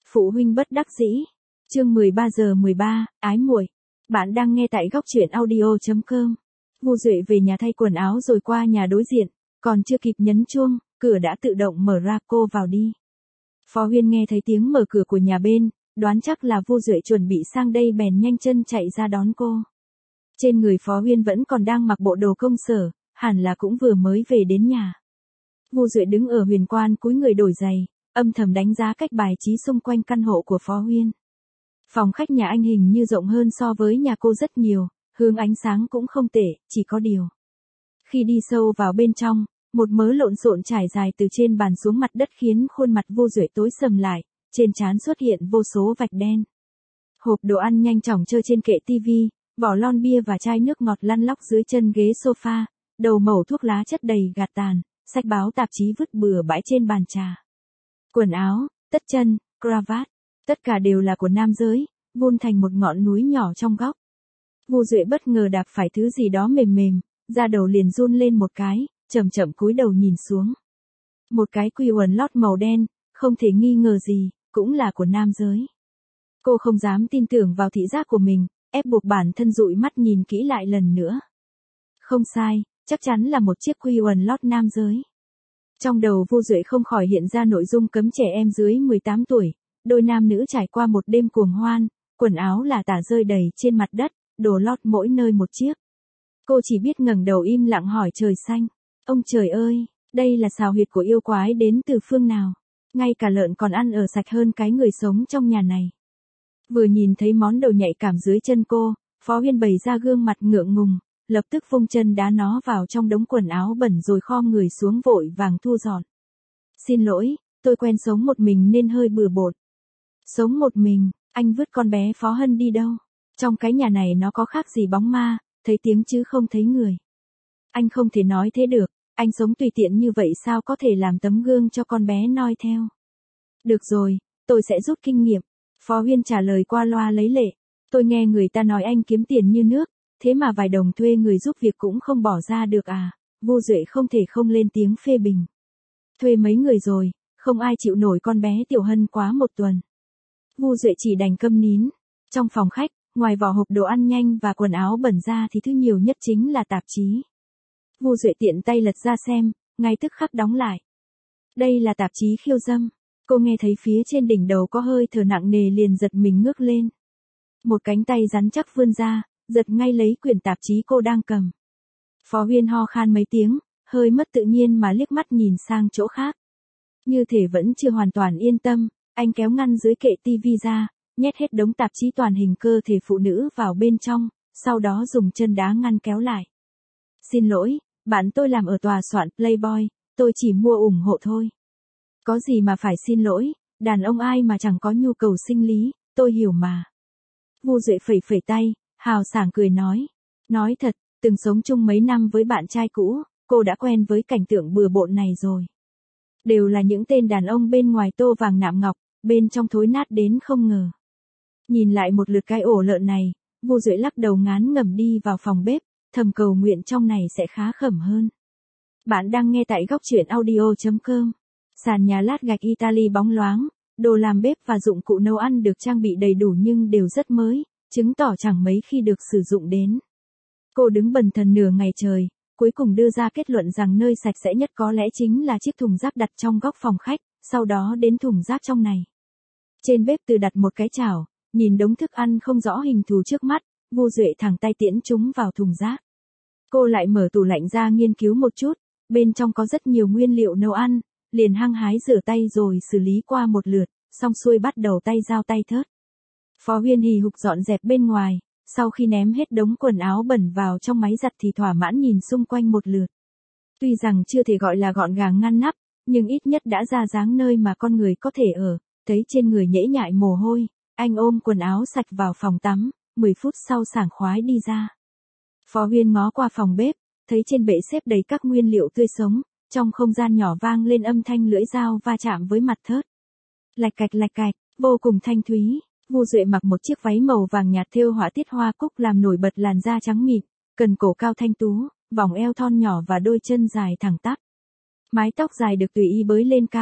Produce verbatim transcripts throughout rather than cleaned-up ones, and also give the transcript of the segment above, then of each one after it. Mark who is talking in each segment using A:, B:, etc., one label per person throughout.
A: Phụ huynh bất đắc dĩ. Chương mười ba giờ mười ba, ái muội. Bạn đang nghe tại góc truyện audio chấm com. Vu Duệ về nhà thay quần áo rồi qua nhà đối diện, còn chưa kịp nhấn chuông, cửa đã tự động mở ra, cô vào đi. Phó Huyên nghe thấy tiếng mở cửa của nhà bên, đoán chắc là Vu Duệ chuẩn bị sang đây bèn nhanh chân chạy ra đón cô. Trên người Phó Huyên vẫn còn đang mặc bộ đồ công sở, hẳn là cũng vừa mới về đến nhà. Vu Duệ đứng ở huyền quan cúi người đổi giày, âm thầm đánh giá cách bài trí xung quanh căn hộ của Phó Huyên. Phòng khách nhà anh hình như rộng hơn so với nhà cô rất nhiều, hướng ánh sáng cũng không tệ, chỉ có điều. Khi đi sâu vào bên trong, một mớ lộn xộn trải dài từ trên bàn xuống mặt đất khiến khuôn mặt Vu Duệ tối sầm lại, trên trán xuất hiện vô số vạch đen. Hộp đồ ăn nhanh chóng trơ trên kệ tivi, vỏ lon bia và chai nước ngọt lăn lóc dưới chân ghế sofa, đầu mẩu thuốc lá chất đầy gạt tàn, sách báo tạp chí vứt bừa bãi trên bàn trà. Quần áo, tất chân, cravat, tất cả đều là của nam giới, vun thành một ngọn núi nhỏ trong góc. Vu Duệ bất ngờ đạp phải thứ gì đó mềm mềm, da đầu liền run lên một cái, chậm chậm cúi đầu nhìn xuống. Một cái quy quần lót màu đen, không thể nghi ngờ gì, cũng là của nam giới. Cô không dám tin tưởng vào thị giác của mình, ép buộc bản thân dụi mắt nhìn kỹ lại lần nữa. Không sai, chắc chắn là một chiếc quy quần lót nam giới. Trong đầu Vu Duệ không khỏi hiện ra nội dung cấm trẻ em dưới mười tám tuổi, đôi nam nữ trải qua một đêm cuồng hoan, quần áo là tả rơi đầy trên mặt đất, đồ lót mỗi nơi một chiếc. Cô chỉ biết ngẩng đầu im lặng hỏi trời xanh, ông trời ơi, đây là xào huyệt của yêu quái đến từ phương nào, ngay cả lợn còn ăn ở sạch hơn cái người sống trong nhà này. Vừa nhìn thấy món đồ nhạy cảm dưới chân cô, Phó Huyên bày ra gương mặt ngượng ngùng, lập tức vung chân đá nó vào trong đống quần áo bẩn rồi khom người xuống vội vàng thu dọn. Xin lỗi, tôi quen sống một mình nên hơi bừa bộn. Sống một mình, anh vứt con bé Phó Hân đi đâu? Trong cái nhà này nó có khác gì bóng ma, thấy tiếng chứ không thấy người. Anh không thể nói thế được, anh sống tùy tiện như vậy sao có thể làm tấm gương cho con bé noi theo. Được rồi, tôi sẽ rút kinh nghiệm. Phó Huyên trả lời qua loa lấy lệ. Tôi nghe người ta nói anh kiếm tiền như nước, thế mà vài đồng thuê người giúp việc cũng không bỏ ra được à? Vu Duệ không thể không lên tiếng phê bình. Thuê mấy người rồi, không ai chịu nổi con bé Tiểu Hân quá một tuần. Vu Duệ chỉ đành câm nín. Trong phòng khách, ngoài vỏ hộp đồ ăn nhanh và quần áo bẩn ra thì thứ nhiều nhất chính là tạp chí. Vu Duệ tiện tay lật ra xem, ngay tức khắc đóng lại. Đây là tạp chí khiêu dâm. Cô nghe thấy phía trên đỉnh đầu có hơi thở nặng nề liền giật mình ngước lên. Một cánh tay rắn chắc vươn ra, giật ngay lấy quyển tạp chí cô đang cầm. Phó Huyên ho khan mấy tiếng, hơi mất tự nhiên mà liếc mắt nhìn sang chỗ khác. Như thể vẫn chưa hoàn toàn yên tâm, anh kéo ngăn dưới kệ tivi ra, nhét hết đống tạp chí toàn hình cơ thể phụ nữ vào bên trong, sau đó dùng chân đá ngăn kéo lại. Xin lỗi, bạn tôi làm ở tòa soạn Playboy, tôi chỉ mua ủng hộ thôi. Có gì mà phải xin lỗi, đàn ông ai mà chẳng có nhu cầu sinh lý, tôi hiểu mà. Vu Duệ phẩy phẩy tay, hào sảng cười nói. Nói thật, từng sống chung mấy năm với bạn trai cũ, cô đã quen với cảnh tượng bừa bộn này rồi. Đều là những tên đàn ông bên ngoài tô vàng nạm ngọc, bên trong thối nát đến không ngờ. Nhìn lại một lượt cái ổ lợn này, Vu Duệ lắc đầu ngán ngẩm đi vào phòng bếp, thầm cầu nguyện trong này sẽ khá khẩm hơn. Bạn đang nghe tại góc truyện audio chấm com. Sàn nhà lát gạch Italy bóng loáng, đồ làm bếp và dụng cụ nấu ăn được trang bị đầy đủ nhưng đều rất mới, chứng tỏ chẳng mấy khi được sử dụng đến. Cô đứng bần thần nửa ngày trời, cuối cùng đưa ra kết luận rằng nơi sạch sẽ nhất có lẽ chính là chiếc thùng rác đặt trong góc phòng khách, sau đó đến thùng rác trong này. Trên bếp từ đặt một cái chảo, nhìn đống thức ăn không rõ hình thù trước mắt, Vu Duệ thẳng tay tiễn chúng vào thùng rác. Cô lại mở tủ lạnh ra nghiên cứu một chút, bên trong có rất nhiều nguyên liệu nấu ăn, liền hăng hái rửa tay rồi xử lý qua một lượt, xong xuôi bắt đầu tay dao tay thớt. Phó Huyên hì hục dọn dẹp bên ngoài, sau khi ném hết đống quần áo bẩn vào trong máy giặt thì thỏa mãn nhìn xung quanh một lượt. Tuy rằng chưa thể gọi là gọn gàng ngăn nắp, nhưng ít nhất đã ra dáng nơi mà con người có thể ở, thấy trên người nhễ nhại mồ hôi, anh ôm quần áo sạch vào phòng tắm, mười phút sau sảng khoái đi ra. Phó Huyên ngó qua phòng bếp, thấy trên bệ xếp đầy các nguyên liệu tươi sống, trong không gian nhỏ vang lên âm thanh lưỡi dao va chạm với mặt thớt. Lạch cạch lạch cạch, vô cùng thanh thúy. Vu Duệ mặc một chiếc váy màu vàng nhạt thêu họa tiết hoa cúc làm nổi bật làn da trắng mịn, cần cổ cao thanh tú, vòng eo thon nhỏ và đôi chân dài thẳng tắp. Mái tóc dài được tùy ý bới lên cao,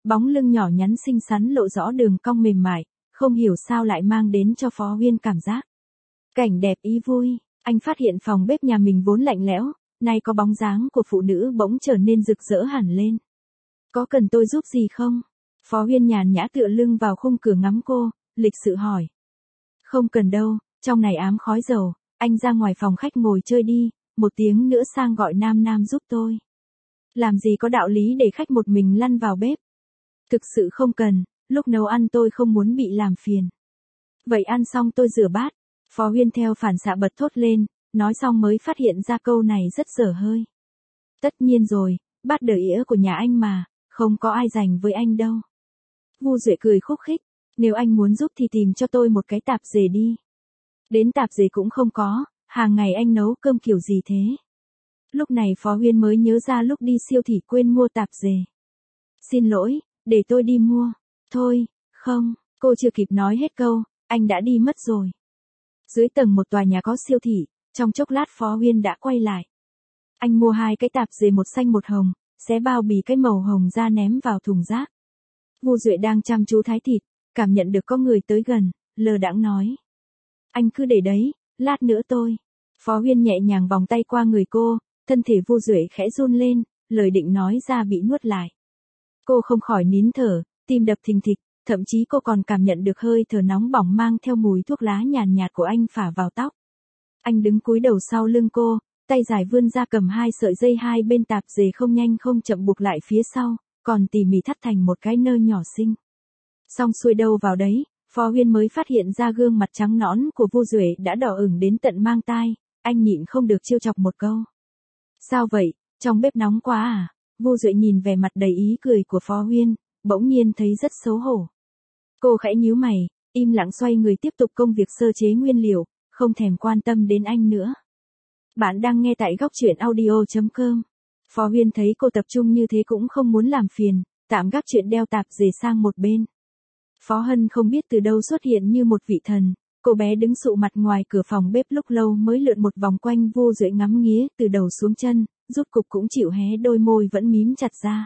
A: Bóng lưng nhỏ nhắn xinh xắn lộ rõ đường cong mềm mại, không hiểu sao lại mang đến cho Phó Huyên cảm giác cảnh đẹp ý vui. Anh phát hiện phòng bếp nhà mình vốn lạnh lẽo, nay có bóng dáng của phụ nữ bỗng trở nên rực rỡ hẳn lên. Có cần tôi giúp gì không? Phó Huyên nhàn nhã tựa lưng vào khung cửa ngắm cô, lịch sự hỏi. Không cần đâu, trong này ám khói dầu, anh ra ngoài phòng khách ngồi chơi đi, một tiếng nữa sang gọi Nam Nam giúp tôi. Làm gì có đạo lý để khách một mình lăn vào bếp. Thực sự không cần, lúc nấu ăn tôi không muốn bị làm phiền. Vậy ăn xong tôi rửa bát. Phó Huyên theo phản xạ bật thốt lên, nói xong mới phát hiện ra câu này rất dở hơi. Tất nhiên rồi, bát đờ ĩa của nhà anh mà, không có ai dành với anh đâu. Vu Duệ cười khúc khích, nếu anh muốn giúp thì tìm cho tôi một cái tạp dề đi. Đến tạp dề cũng không có, hàng ngày anh nấu cơm kiểu gì thế? Lúc này Phó Huyên mới nhớ ra lúc đi siêu thị quên mua tạp dề. Xin lỗi, để tôi đi mua. Thôi, không, cô chưa kịp nói hết câu, anh đã đi mất rồi. Dưới tầng một tòa nhà có siêu thị, trong chốc lát Phó Huyên đã quay lại. Anh mua hai cái tạp dề một xanh một hồng, xé bao bì cái màu hồng ra ném vào thùng rác. Vu Duệ đang chăm chú thái thịt, cảm nhận được có người tới gần, lơ đãng nói. Anh cứ để đấy, lát nữa tôi. Phó Huyên nhẹ nhàng vòng tay qua người cô, thân thể Vu Duệ khẽ run lên, lời định nói ra bị nuốt lại. Cô không khỏi nín thở, tim đập thình thịch, thậm chí cô còn cảm nhận được hơi thở nóng bỏng mang theo mùi thuốc lá nhàn nhạt của anh phả vào tóc. Anh đứng cúi đầu sau lưng cô, tay dài vươn ra cầm hai sợi dây hai bên tạp dề không nhanh không chậm buộc lại phía sau, còn tỉ mỉ thắt thành một cái nơ nhỏ xinh. Xong xuôi đâu vào đấy, Phó Huyên mới phát hiện ra gương mặt trắng nõn của Vu Duệ đã đỏ ửng đến tận mang tai, anh nhịn không được trêu chọc một câu. Sao vậy, trong bếp nóng quá à? Vu Duệ nhìn vẻ mặt đầy ý cười của Phó Huyên, bỗng nhiên thấy rất xấu hổ. Cô khẽ nhíu mày, im lặng xoay người tiếp tục công việc sơ chế nguyên liệu, không thèm quan tâm đến anh nữa. Bạn đang nghe tại góc truyện audio chấm com. Phó Huyên thấy cô tập trung như thế cũng không muốn làm phiền, tạm gác chuyện đeo tạp dề sang một bên. Phó Hân không biết từ đâu xuất hiện như một vị thần, cô bé đứng sụ mặt ngoài cửa phòng bếp lúc lâu mới lượn một vòng quanh Vu Duệ ngắm nghía từ đầu xuống chân, rút cục cũng chịu hé đôi môi vẫn mím chặt ra.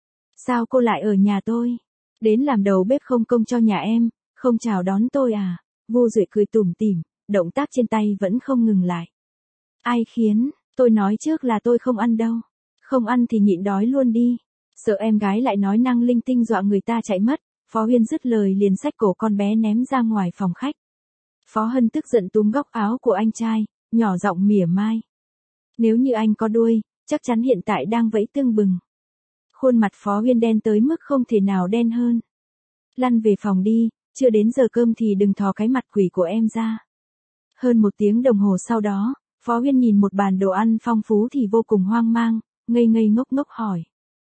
A: Sao cô lại ở nhà tôi? Đến làm đầu bếp không công cho nhà em, không chào đón tôi à? Vu Duệ cười tủm tỉm, động tác trên tay vẫn không ngừng lại. Ai khiến, tôi nói trước là tôi không ăn đâu. Không ăn thì nhịn đói luôn đi. Sợ em gái lại nói năng linh tinh dọa người ta chạy mất, Phó Huyên dứt lời liền xách cổ con bé ném ra ngoài phòng khách. Phó Hân tức giận túm góc áo của anh trai, nhỏ giọng mỉa mai. Nếu như anh có đuôi, chắc chắn hiện tại đang vẫy tưng bừng. Khuôn mặt Phó Huyên đen tới mức không thể nào đen hơn. Lăn về phòng đi, chưa đến giờ cơm thì đừng thò cái mặt quỷ của em ra. Hơn một tiếng đồng hồ sau đó, Phó Huyên nhìn một bàn đồ ăn phong phú thì vô cùng hoang mang, ngây ngây ngốc ngốc hỏi.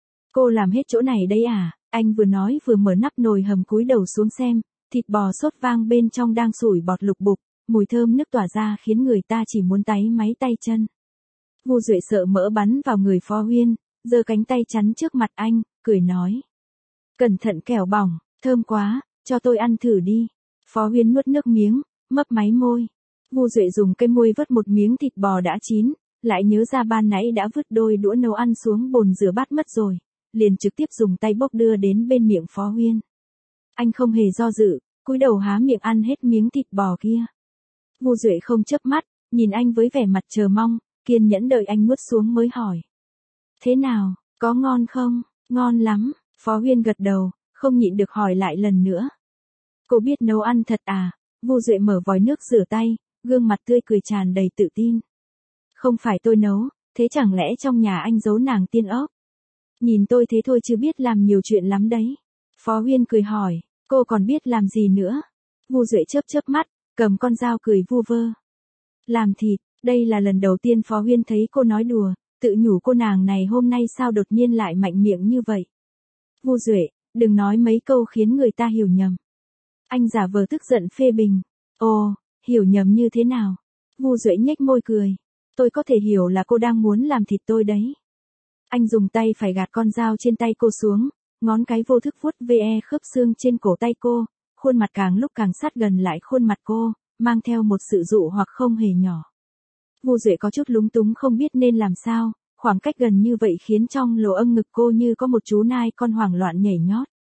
A: Cô làm hết chỗ này đấy à? Anh vừa nói vừa mở nắp nồi hầm cúi đầu xuống xem, thịt bò sốt vang bên trong đang sủi bọt lục bục, mùi thơm nức tỏa ra khiến người ta chỉ muốn táy máy tay chân. Vu Duệ sợ mỡ bắn vào người Phó Huyên, giơ cánh tay chắn trước mặt anh, cười nói. Cẩn thận kẻo bỏng, thơm quá, cho tôi ăn thử đi. Phó Huyên nuốt nước miếng, mấp máy môi. Vu Duệ dùng cây muôi vớt một miếng thịt bò đã chín, lại nhớ ra ban nãy đã vứt đôi đũa nấu ăn xuống bồn rửa bát mất rồi, liền trực tiếp dùng tay bốc đưa đến bên miệng Phó Huyên. Anh không hề do dự, cúi đầu há miệng ăn hết miếng thịt bò kia. Vu Duệ không chớp mắt, nhìn anh với vẻ mặt chờ mong, kiên nhẫn đợi anh nuốt xuống mới hỏi. Thế nào, có ngon không? Ngon lắm, Phó Huyên gật đầu, không nhịn được hỏi lại lần nữa. Cô biết nấu ăn thật à? Vu Duệ mở vòi nước rửa tay, gương mặt tươi cười tràn đầy tự tin. Không phải tôi nấu, thế chẳng lẽ trong nhà anh giấu nàng tiên ốc? Nhìn tôi thế thôi chứ biết làm nhiều chuyện lắm đấy. Phó Huyên cười hỏi, cô còn biết làm gì nữa? Vu Duệ chớp chớp mắt, cầm con dao cười vu vơ. Làm thịt, đây là lần đầu tiên Phó Huyên thấy cô nói đùa, tự nhủ cô nàng này hôm nay sao đột nhiên lại mạnh miệng như vậy. Vu Duệ, đừng nói mấy câu khiến người ta hiểu nhầm. Anh giả vờ tức giận phê bình. Ồ, hiểu nhầm như thế nào? Vu Duệ nhếch môi cười. Tôi có thể hiểu là cô đang muốn làm thịt tôi đấy. Anh dùng tay phải gạt con dao trên tay cô xuống, ngón cái vô thức vuốt ve khớp xương trên cổ tay cô, khuôn mặt càng lúc càng sát gần lại khuôn mặt cô, mang theo một sự dụ hoặc không hề nhỏ. Vu Duệ có chút lúng túng không biết nên làm sao, khoảng cách gần như vậy khiến trong lỗ âng ngực cô như có một chú nai con hoảng loạn nhảy nhót.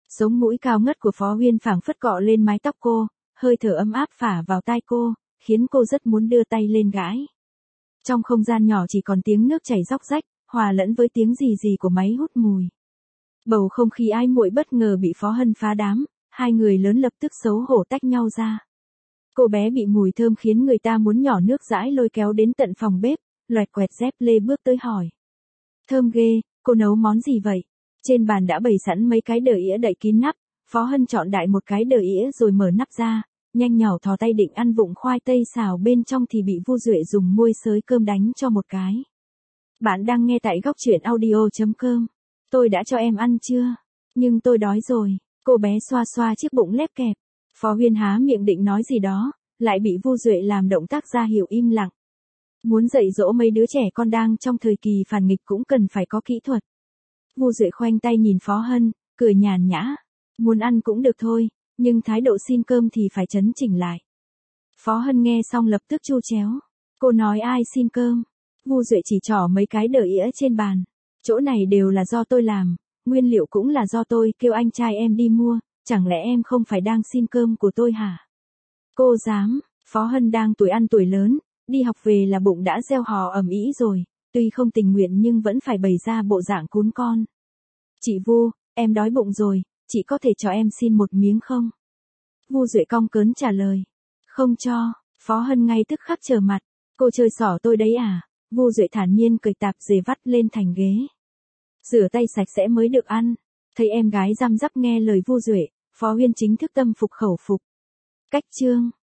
A: Sống mũi cao ngất của Phó Huyên phảng phất cọ lên mái tóc cô, hơi thở ấm áp phả vào tai cô, khiến cô rất muốn đưa tay lên gãi. Trong không gian nhỏ chỉ còn tiếng nước chảy róc rách, hòa lẫn với tiếng rì rì của máy hút mùi. Bầu không khí ái muội bất ngờ bị Phó Hân phá đám, hai người lớn lập tức xấu hổ tách nhau ra. Cô bé bị mùi thơm khiến người ta muốn nhỏ nước dãi lôi kéo đến tận phòng bếp, loẹt quẹt dép lê bước tới hỏi. Thơm ghê, cô nấu món gì vậy? Trên bàn đã bày sẵn mấy cái đờ ĩa đậy kín nắp, Phó Hân chọn đại một cái đờ ĩa rồi mở nắp ra, nhanh nhảu thò tay định ăn vụng khoai tây xào bên trong thì bị Vu Duệ dùng môi xới cơm đánh cho một cái. Bạn đang nghe tại góc truyện audio chấm com. Tôi đã cho em ăn chưa? Nhưng tôi đói rồi. Cô bé xoa xoa chiếc bụng lép kẹp. Phó Huyên há miệng định nói gì đó, lại bị Vu Duệ làm động tác ra hiệu im lặng. Muốn dạy dỗ mấy đứa trẻ con đang trong thời kỳ phản nghịch cũng cần phải có kỹ thuật. Vu Duệ khoanh tay nhìn Phó Hân, cười nhàn nhã. Muốn ăn cũng được thôi, nhưng thái độ xin cơm thì phải chấn chỉnh lại. Phó Hân nghe xong lập tức chu chéo. Cô nói ai xin cơm? Vu Duệ chỉ trỏ mấy cái đờ ĩa trên bàn. Chỗ này đều là do tôi làm, nguyên liệu cũng là do tôi kêu anh trai em đi mua, chẳng lẽ em không phải đang xin cơm của tôi hả? Cô dám, Phó Hân đang tuổi ăn tuổi lớn, đi học về là bụng đã reo hò ầm ĩ rồi, tuy không tình nguyện nhưng vẫn phải bày ra bộ dạng cún con. Chị Vu, em đói bụng rồi, chị có thể cho em xin một miếng không? Vu Duệ cong cớn trả lời. Không cho, Phó Hân ngay tức khắc trở mặt, cô chơi xỏ tôi đấy à? Vu Duệ thản nhiên cởi tạp dề vắt lên thành ghế. Rửa tay sạch sẽ mới được ăn. Thấy em gái răm rắp nghe lời Vu Duệ, Phó Huyên chính thức tâm phục khẩu phục. Cách chương